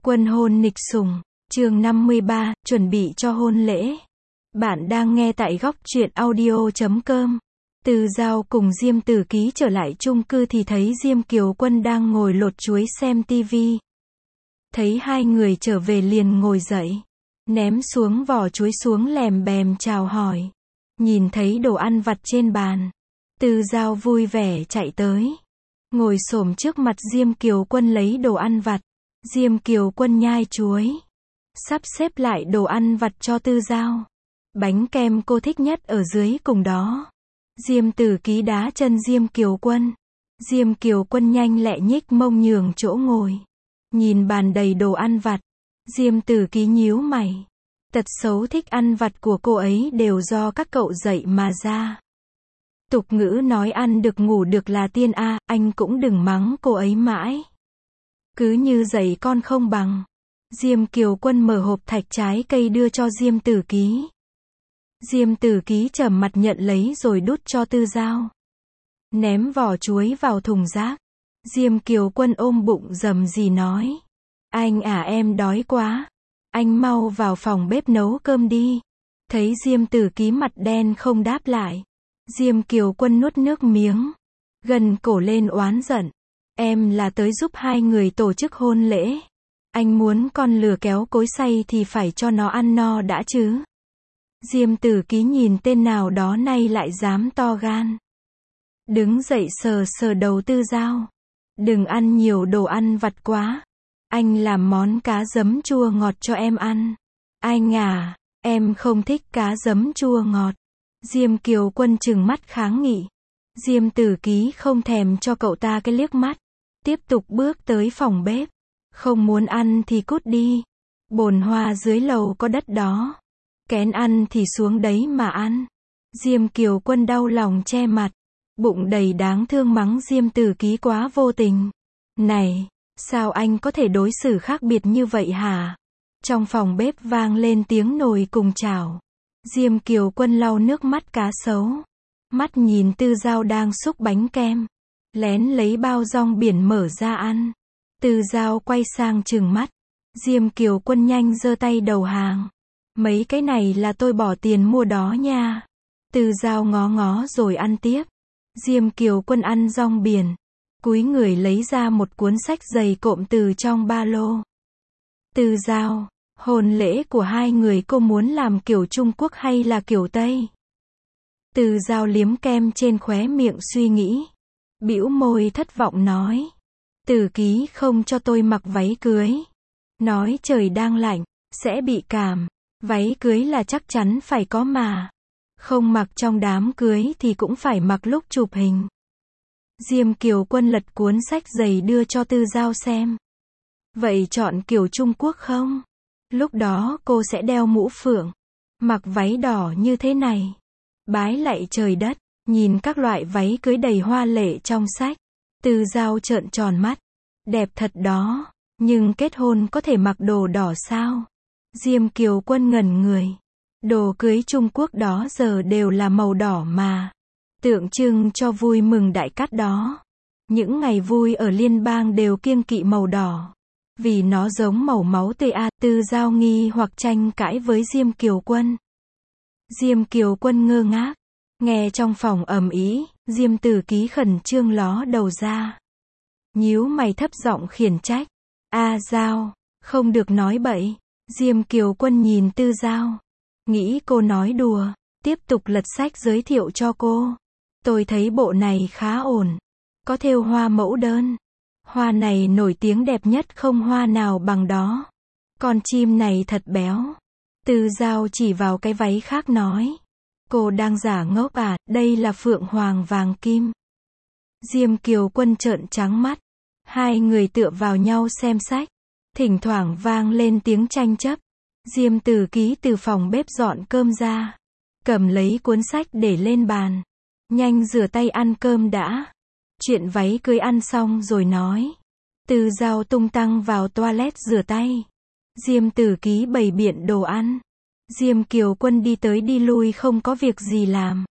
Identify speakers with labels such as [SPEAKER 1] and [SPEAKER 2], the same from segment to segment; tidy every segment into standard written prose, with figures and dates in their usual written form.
[SPEAKER 1] Quân hôn nịch sủng, chương 53, chuẩn bị cho hôn lễ. Bạn đang nghe tại góc truyện audio.com. Từ Dao cùng Diêm Tử Ký trở lại chung cư thì thấy Diêm Kiều Quân đang ngồi lột chuối xem tivi. Thấy hai người trở về liền ngồi dậy, ném xuống vỏ chuối xuống lèm bèm chào hỏi. Nhìn thấy đồ ăn vặt trên bàn, Từ Dao vui vẻ chạy tới, ngồi xổm trước mặt Diêm Kiều Quân lấy đồ ăn vặt. Diêm Kiều Quân nhai chuối, sắp xếp lại đồ ăn vặt cho Từ Dao. Bánh kem cô thích nhất ở dưới cùng đó. Diêm Tử Ký đá chân Diêm Kiều Quân. Diêm Kiều Quân nhanh lẹ nhích mông nhường chỗ ngồi. Nhìn bàn đầy đồ ăn vặt, Diêm Tử Ký nhíu mày. Tật xấu thích ăn vặt của cô ấy đều do các cậu dạy mà ra. Tục ngữ nói ăn được ngủ được là tiên a, anh cũng đừng mắng cô ấy mãi. Cứ như dạy con không bằng. Diêm Kiều Quân mở hộp thạch trái cây đưa cho Diêm Tử Ký. Diêm Tử Ký trầm mặt nhận lấy rồi đút cho Từ Dao. Ném vỏ chuối vào thùng rác. Diêm Kiều Quân ôm bụng rầm rì nói. Anh à, em đói quá. Anh mau vào phòng bếp nấu cơm đi. Thấy Diêm Tử Ký mặt đen không đáp lại, Diêm Kiều Quân nuốt nước miếng, gần cổ lên oán giận. Em là tới giúp hai người tổ chức hôn lễ. Anh muốn con lừa kéo cối xay thì phải cho nó ăn no đã chứ. Diêm Tử Ký nhìn tên nào đó nay lại dám to gan. Đứng dậy sờ sờ đầu Từ Dao. Đừng ăn nhiều đồ ăn vặt quá. Anh làm món cá giấm chua ngọt cho em ăn. Anh à, em không thích cá giấm chua ngọt. Diêm Kiều Quân trừng mắt kháng nghị. Diêm Tử Ký không thèm cho cậu ta cái liếc mắt. Tiếp tục bước tới phòng bếp. Không muốn ăn thì cút đi. Bồn hoa dưới lầu có đất đó. Kén ăn thì xuống đấy mà ăn. Diêm Kiều Quân đau lòng che mặt. Bụng đầy đáng thương mắng Diêm Tử Ký quá vô tình. Này, sao anh có thể đối xử khác biệt như vậy hả? Trong phòng bếp vang lên tiếng nồi cùng chảo. Diêm Kiều Quân lau nước mắt cá sấu. Mắt nhìn Từ Dao đang xúc bánh kem. Lén lấy bao rong biển mở ra ăn. Từ Dao quay sang trừng mắt. Diêm Kiều Quân nhanh giơ tay đầu hàng. Mấy cái này là tôi bỏ tiền mua đó nha. Từ Dao ngó ngó rồi ăn tiếp. Diêm Kiều Quân ăn rong biển, cúi người lấy ra một cuốn sách dày cộm từ trong ba lô. Từ Dao, hôn lễ của hai người cô muốn làm kiểu Trung Quốc hay là kiểu Tây? Từ Dao liếm kem trên khóe miệng suy nghĩ. Bĩu môi thất vọng nói. Tử Ký không cho tôi mặc váy cưới. Nói trời đang lạnh, sẽ bị cảm. Váy cưới là chắc chắn phải có mà. Không mặc trong đám cưới thì cũng phải mặc lúc chụp hình. Diêm Kiều Quân lật cuốn sách dày đưa cho Từ Dao xem. Vậy chọn kiểu Trung Quốc không? Lúc đó cô sẽ đeo mũ phượng, mặc váy đỏ như thế này. Bái lạy trời đất, nhìn các loại váy cưới đầy hoa lệ trong sách. Từ Dao trợn tròn mắt. Đẹp thật đó, nhưng kết hôn có thể mặc đồ đỏ sao? Diêm Kiều Quân ngẩn người. Đồ cưới Trung Quốc đó giờ đều là màu đỏ mà. Tượng trưng cho vui mừng đại cát đó. Những ngày vui ở liên bang đều kiêng kỵ màu đỏ. Vì nó giống màu máu ta. Từ Dao nghi hoặc tranh cãi với Diêm Kiều Quân. Diêm Kiều Quân ngơ ngác. Nghe trong phòng ầm ĩ, Diêm Tử Ký khẩn trương ló đầu ra. Nhíu mày thấp giọng khiển trách. A Dao, không được nói bậy. Diêm Kiều Quân nhìn Từ Dao. Nghĩ cô nói đùa, tiếp tục lật sách giới thiệu cho cô. Tôi thấy bộ này khá ổn. Có thêu hoa mẫu đơn. Hoa này nổi tiếng đẹp nhất, không hoa nào bằng đó. Con chim này thật béo. Từ Dao chỉ vào cái váy khác nói. Cô đang giả ngốc à, đây là phượng hoàng vàng kim. Diêm Kiều Quân trợn trắng mắt. Hai người tựa vào nhau xem sách. Thỉnh thoảng vang lên tiếng tranh chấp. Diêm Tử Ký từ phòng bếp dọn cơm ra. Cầm lấy cuốn sách để lên bàn. Nhanh rửa tay ăn cơm đã. Chuyện váy cưới ăn xong rồi nói. Từ Dao tung tăng vào toilet rửa tay. Diêm Tử Ký bày biện đồ ăn. Diêm Kiều Quân đi tới đi lui không có việc gì làm.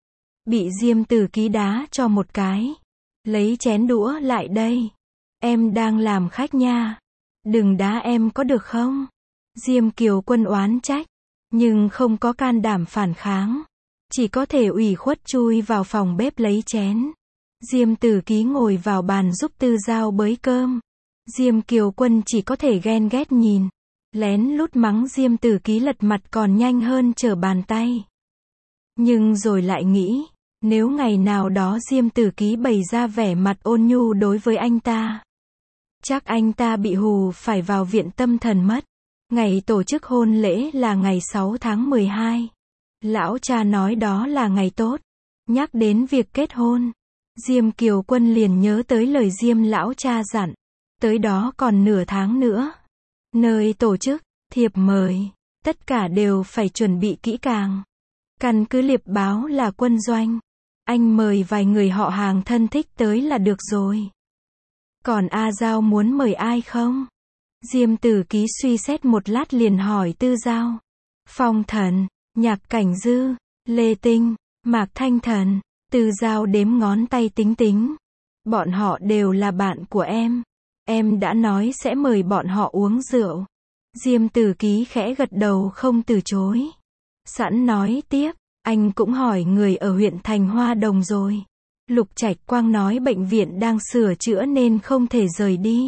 [SPEAKER 1] Bị Diêm Tử Ký đá cho một cái. Lấy chén đũa lại đây. Em đang làm khách nha. Đừng đá em có được không? Diêm Kiều Quân oán trách, nhưng không có can đảm phản kháng. Chỉ có thể ủy khuất chui vào phòng bếp lấy chén. Diêm Tử Ký ngồi vào bàn giúp Tư Giao bới cơm. Diêm Kiều Quân chỉ có thể ghen ghét nhìn. Lén lút mắng Diêm Tử Ký lật mặt còn nhanh hơn trở bàn tay. Nhưng rồi lại nghĩ, nếu ngày nào đó Diêm Tử Ký bày ra vẻ mặt ôn nhu đối với anh ta, chắc anh ta bị hù phải vào viện tâm thần mất. Ngày tổ chức hôn lễ là ngày 6 tháng 12. Lão cha nói đó là ngày tốt. Nhắc đến việc kết hôn, Diêm Kiều Quân liền nhớ tới lời Diêm lão cha dặn. Tới đó còn nửa tháng nữa. Nơi tổ chức, thiệp mời, tất cả đều phải chuẩn bị kỹ càng. Căn cứ liệp báo là quân doanh. Anh mời vài người họ hàng thân thích tới là được rồi. Còn A Giao muốn mời ai không? Diêm Tử Ký suy xét một lát liền hỏi Tư Giao. Phong Thần, Nhạc Cảnh Dư, Lê Tinh, Mạc Thanh Thần. Tư Giao đếm ngón tay tính tính. Bọn họ đều là bạn của em. Em đã nói sẽ mời bọn họ uống rượu. Diêm Tử Ký khẽ gật đầu không từ chối. Sẵn nói tiếp, anh cũng hỏi người ở huyện Thành Hoa Đồng rồi. Lục Trạch Quang nói bệnh viện đang sửa chữa nên không thể rời đi.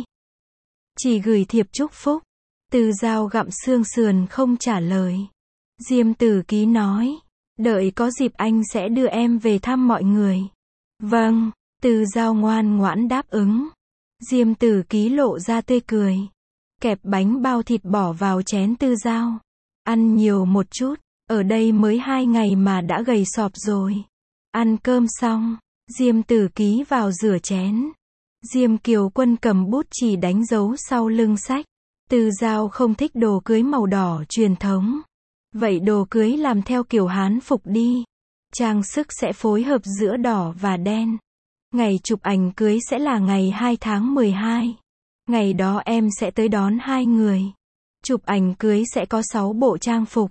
[SPEAKER 1] Chỉ gửi thiệp chúc phúc. Tư Giao gặm xương sườn không trả lời. Diêm Tử Ký nói, đợi có dịp anh sẽ đưa em về thăm mọi người. Vâng, Tư Giao ngoan ngoãn đáp ứng. Diêm Tử Ký lộ ra tươi cười. Kẹp bánh bao thịt bỏ vào chén Tư Giao. Ăn nhiều một chút, ở đây mới 2 ngày mà đã gầy sọp rồi. Ăn cơm xong, Diêm Tử Ký vào rửa chén. Diêm Kiều Quân cầm bút chì đánh dấu sau lưng sách. Tư Giao không thích đồ cưới màu đỏ truyền thống. Vậy đồ cưới làm theo kiểu Hán phục đi. Trang sức sẽ phối hợp giữa đỏ và đen. Ngày chụp ảnh cưới sẽ là ngày 2 tháng 12. Ngày đó em sẽ tới đón 2 người. Chụp ảnh cưới sẽ có 6 bộ trang phục.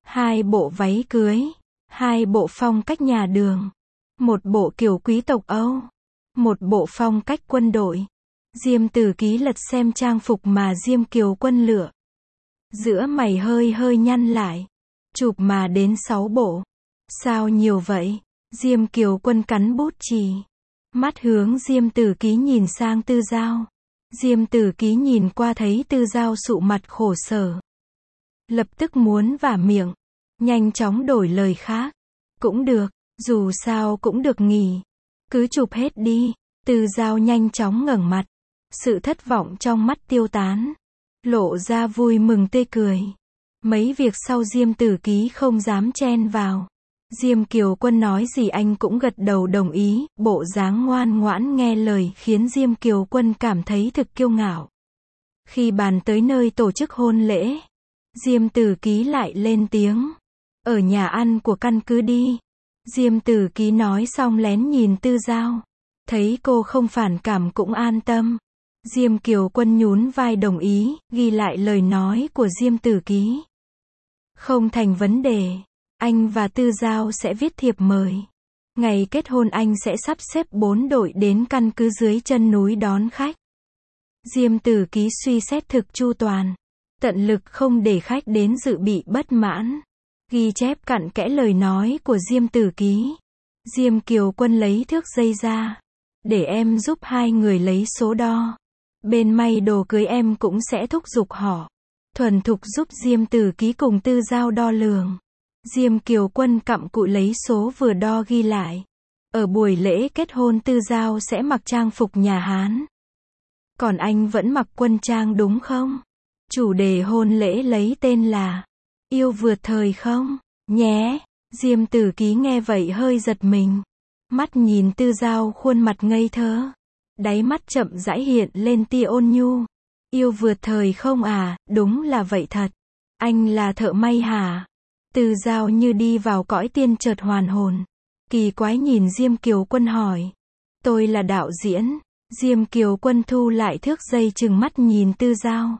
[SPEAKER 1] 2 bộ váy cưới. 2 bộ phong cách nhà đường. 1 bộ kiểu quý tộc Âu. 1 bộ phong cách quân đội. Diêm Tử Ký lật xem trang phục mà Diêm Kiều Quân lựa. Giữa mày hơi hơi nhăn lại. Chụp mà đến 6 bộ. Sao nhiều vậy? Diêm Kiều Quân cắn bút chì. Mắt hướng Diêm Tử Ký nhìn sang Tư Giao. Diêm Tử Ký nhìn qua thấy Tư Giao sụ mặt khổ sở. Lập tức muốn vả miệng. Nhanh chóng đổi lời khác. Cũng được, dù sao cũng được nghỉ. Cứ chụp hết đi. Tư Giao nhanh chóng ngẩng mặt. Sự thất vọng trong mắt tiêu tán. Lộ ra vui mừng tươi cười. Mấy việc sau Diêm Tử Ký không dám chen vào. Diêm Kiều Quân nói gì anh cũng gật đầu đồng ý, bộ dáng ngoan ngoãn nghe lời khiến Diêm Kiều Quân cảm thấy thực kiêu ngạo. Khi bàn tới nơi tổ chức hôn lễ, Diêm Tử Ký lại lên tiếng. Ở nhà ăn của căn cứ đi. Diêm Tử Ký nói xong lén nhìn Tư Giao. Thấy cô không phản cảm cũng an tâm. Diêm Kiều Quân nhún vai đồng ý, ghi lại lời nói của Diêm Tử Ký. Không thành vấn đề. Anh và Tư Giao sẽ viết thiệp mời. Ngày kết hôn anh sẽ sắp xếp 4 đội đến căn cứ dưới chân núi đón khách. Diêm Tử Ký suy xét thực chu toàn. Tận lực không để khách đến dự bị bất mãn. Ghi chép cặn kẽ lời nói của Diêm Tử Ký. Diêm Kiều Quân lấy thước dây ra. Để em giúp 2 người lấy số đo. Bên may đồ cưới em cũng sẽ thúc giục họ. Thuần thục giúp Diêm Tử Ký cùng Tư Giao đo lường. Diêm Kiều Quân cặm cụi lấy số vừa đo ghi lại. Ở buổi lễ kết hôn Tư Giao sẽ mặc trang phục nhà Hán. Còn anh vẫn mặc quân trang đúng không? Chủ đề hôn lễ lấy tên là Yêu vượt thời không? Nhé. Diêm Tử Ký nghe vậy hơi giật mình. Mắt nhìn Tư Giao khuôn mặt ngây thơ. Đáy mắt chậm rãi hiện lên tia ôn nhu. Yêu vượt thời không à, đúng là vậy thật. Anh là thợ may hả? Tư Giao như đi vào cõi tiên chợt hoàn hồn. Kỳ quái nhìn Diêm Kiều Quân hỏi. Tôi là đạo diễn. Diêm Kiều Quân thu lại thước dây trừng mắt nhìn Tư Giao.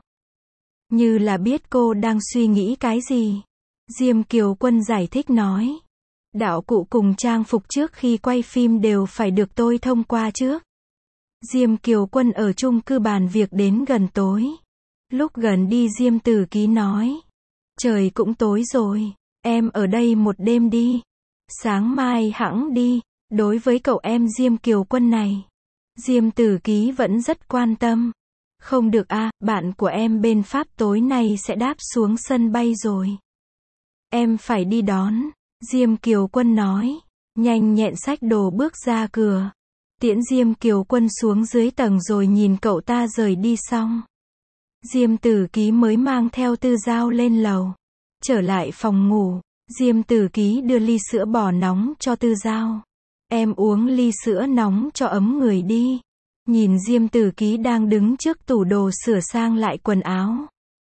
[SPEAKER 1] Như là biết cô đang suy nghĩ cái gì. Diêm Kiều Quân giải thích nói. Đạo cụ cùng trang phục trước khi quay phim đều phải được tôi thông qua trước. Diêm Kiều Quân ở chung cư bàn việc đến gần tối. Lúc gần đi Diêm Tử Ký nói. Trời cũng tối rồi, em ở đây một đêm đi. Sáng mai hẵng đi. Đối với cậu em Diêm Kiều Quân này, Diêm Tử Ký vẫn rất quan tâm. Không được à, bạn của em bên Pháp tối nay sẽ đáp xuống sân bay rồi. Em phải đi đón. Diêm Kiều Quân nói. Nhanh nhẹn xách đồ bước ra cửa. Tiễn Diêm Kiều Quân xuống dưới tầng rồi nhìn cậu ta rời đi xong. Diêm Tử Ký mới mang theo Tư Giao lên lầu. Trở lại phòng ngủ, Diêm Tử Ký đưa ly sữa bò nóng cho Tư Giao. Em uống ly sữa nóng cho ấm người đi. Nhìn Diêm Tử Ký đang đứng trước tủ đồ sửa sang lại quần áo.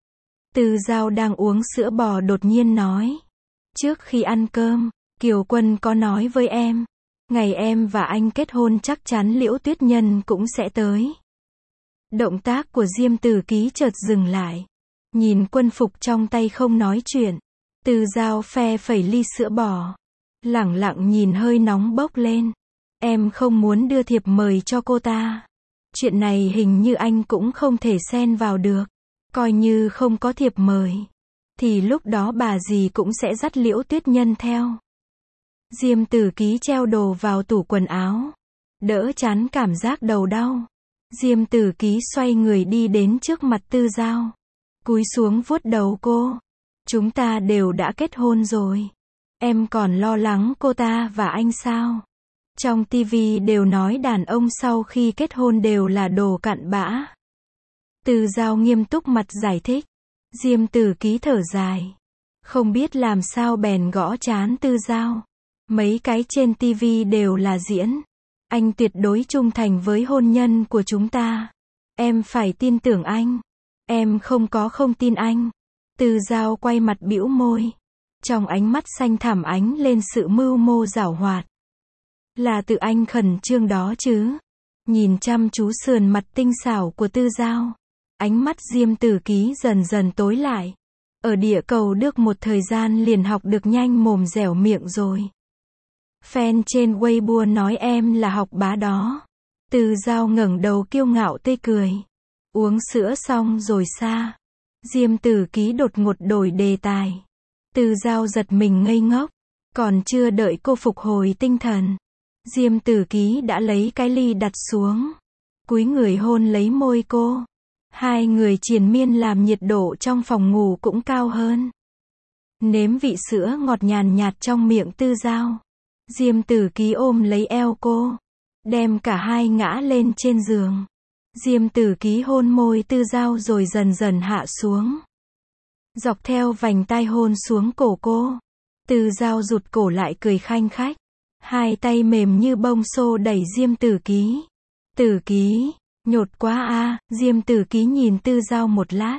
[SPEAKER 1] Tư Giao đang uống sữa bò đột nhiên nói. Trước khi ăn cơm, Kiều Quân có nói với em. Ngày em và anh kết hôn chắc chắn Liễu Tuyết Nhân cũng sẽ tới. Động tác của Diêm Tử Ký chợt dừng lại. Nhìn quân phục trong tay không nói chuyện. Tư Giao phe phẩy ly sữa bò. Lẳng lặng nhìn hơi nóng bốc lên. Em không muốn đưa thiệp mời cho cô ta. Chuyện này hình như anh cũng không thể xen vào được. Coi như không có thiệp mời. Thì lúc đó bà dì cũng sẽ dắt Liễu Tuyết Nhân theo. Diêm Tử Ký treo đồ vào tủ quần áo. Đỡ chán cảm giác đầu đau. Diêm Tử Ký xoay người đi đến trước mặt Tư Giao. Cúi xuống vuốt đầu cô. Chúng ta đều đã kết hôn rồi. Em còn lo lắng cô ta và anh sao? Trong tivi đều nói đàn ông sau khi kết hôn đều là đồ cặn bã. Tư Giao nghiêm túc mặt giải thích. Diêm Tử Ký thở dài. Không biết làm sao bèn gõ trán Tư Giao. Mấy cái trên tivi đều là diễn. Anh tuyệt đối trung thành với hôn nhân của chúng ta. Em phải tin tưởng anh. Em không tin anh. Tư Giao quay mặt bĩu môi. Trong ánh mắt xanh thẳm ánh lên sự mưu mô giảo hoạt. Là tự anh khẩn trương đó chứ. Nhìn chăm chú sườn mặt tinh xảo của Tư Giao. Ánh mắt Diêm Tử Ký dần dần tối lại. Ở địa cầu được một thời gian liền học được nhanh mồm dẻo miệng rồi. Fan trên Weibo nói em là học bá đó. Tư Giao ngẩng đầu kiêu ngạo tươi cười. Uống sữa xong rồi xa. Diêm Tử Ký đột ngột đổi đề tài. Tư Giao giật mình ngây ngốc. Còn chưa đợi cô phục hồi tinh thần. Diêm Tử Ký đã lấy cái ly đặt xuống. Cúi người hôn lấy môi cô. Hai người triền miên làm nhiệt độ trong phòng ngủ cũng cao hơn. Nếm vị sữa ngọt nhàn nhạt trong miệng Tư Giao. Diêm Tử Ký ôm lấy eo cô. Đem cả hai ngã lên trên giường. Diêm Tử Ký hôn môi Tư Giao rồi dần dần hạ xuống. Dọc theo vành tai hôn xuống cổ cô. Tư Giao rụt cổ lại cười khanh khách. Hai tay mềm như bông xô đẩy Diêm Tử Ký. Tử Ký, nhột quá a. Diêm Tử Ký nhìn Tư Giao một lát.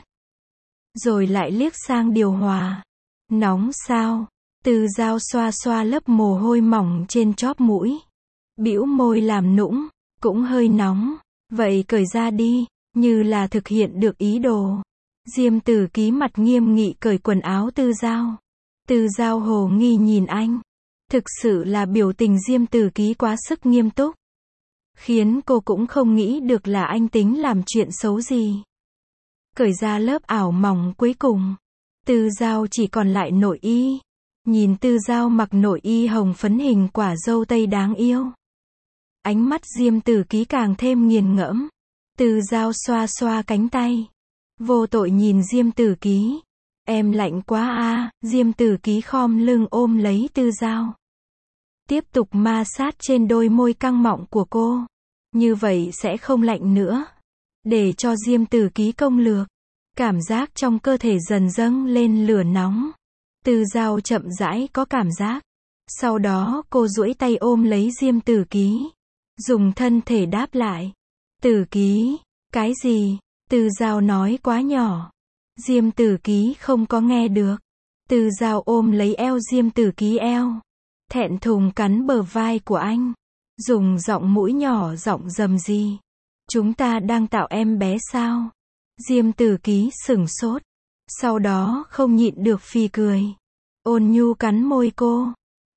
[SPEAKER 1] Rồi lại liếc sang điều hòa. Nóng sao? Tư Giao xoa xoa lớp mồ hôi mỏng trên chóp mũi. Bĩu môi làm nũng. Cũng hơi nóng. Vậy cởi ra đi. Như là thực hiện được ý đồ. Diêm Tử Ký mặt nghiêm nghị cởi quần áo Tư Giao. Tư Giao hồ nghi nhìn anh. Thực sự là biểu tình Diêm Tử Ký quá sức nghiêm túc. Khiến cô cũng không nghĩ được là anh tính làm chuyện xấu gì. Cởi ra lớp ảo mỏng cuối cùng. Tư Giao chỉ còn lại nội y. Nhìn Tư Giao mặc nội y hồng phấn hình quả dâu tây đáng yêu. Ánh mắt Diêm Tử Ký càng thêm nghiền ngẫm. Tư Giao xoa xoa cánh tay. Vô tội nhìn Diêm Tử Ký. Em lạnh quá a. Diêm Tử Ký khom lưng ôm lấy Tư Giao. Tiếp tục ma sát trên đôi môi căng mọng của cô. Như vậy sẽ không lạnh nữa. Để cho Diêm Tử Ký công lược. Cảm giác trong cơ thể dần dâng lên lửa nóng. Tư Giao chậm rãi có cảm giác. Sau đó cô duỗi tay ôm lấy Diêm Tử Ký. Dùng thân thể đáp lại. Tử Ký, cái gì? Tư Giao nói quá nhỏ. Diêm Tử Ký không có nghe được. Tư Giao ôm lấy eo Diêm Tử Ký eo. Thẹn thùng cắn bờ vai của anh. Dùng giọng mũi nhỏ giọng rầm rì. Chúng ta đang tạo em bé sao? Diêm Tử Ký sửng sốt. Sau đó không nhịn được phì cười. Ôn nhu cắn môi cô.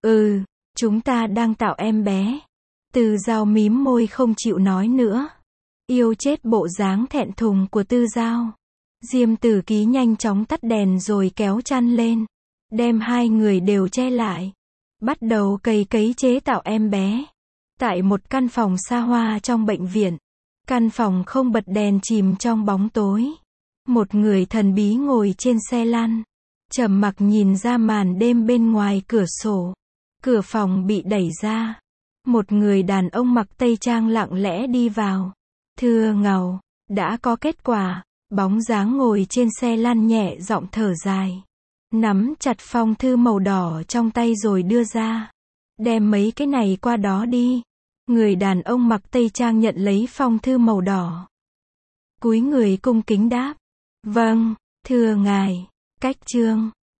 [SPEAKER 1] Chúng ta đang tạo em bé. Tư Giao mím môi không chịu nói nữa. Yêu chết bộ dáng thẹn thùng của Tư Giao. Diêm Tử Ký nhanh chóng tắt đèn rồi kéo chăn lên, đem hai người đều che lại, bắt đầu cày cấy chế tạo em bé. Tại một căn phòng xa hoa trong bệnh viện, căn phòng không bật đèn chìm trong bóng tối. Một người thần bí ngồi trên xe lăn, trầm mặc nhìn ra màn đêm bên ngoài cửa sổ. Cửa phòng bị đẩy ra. Một người đàn ông mặc tây trang lặng lẽ đi vào. Thưa ngầu, đã có kết quả. Bóng dáng ngồi trên xe lăn nhẹ giọng thở dài. Nắm chặt phong thư màu đỏ trong tay rồi đưa ra. Đem mấy cái này qua đó đi. Người đàn ông mặc tây trang nhận lấy phong thư màu đỏ. Cúi người cung kính đáp. Vâng, thưa ngài. Cách chương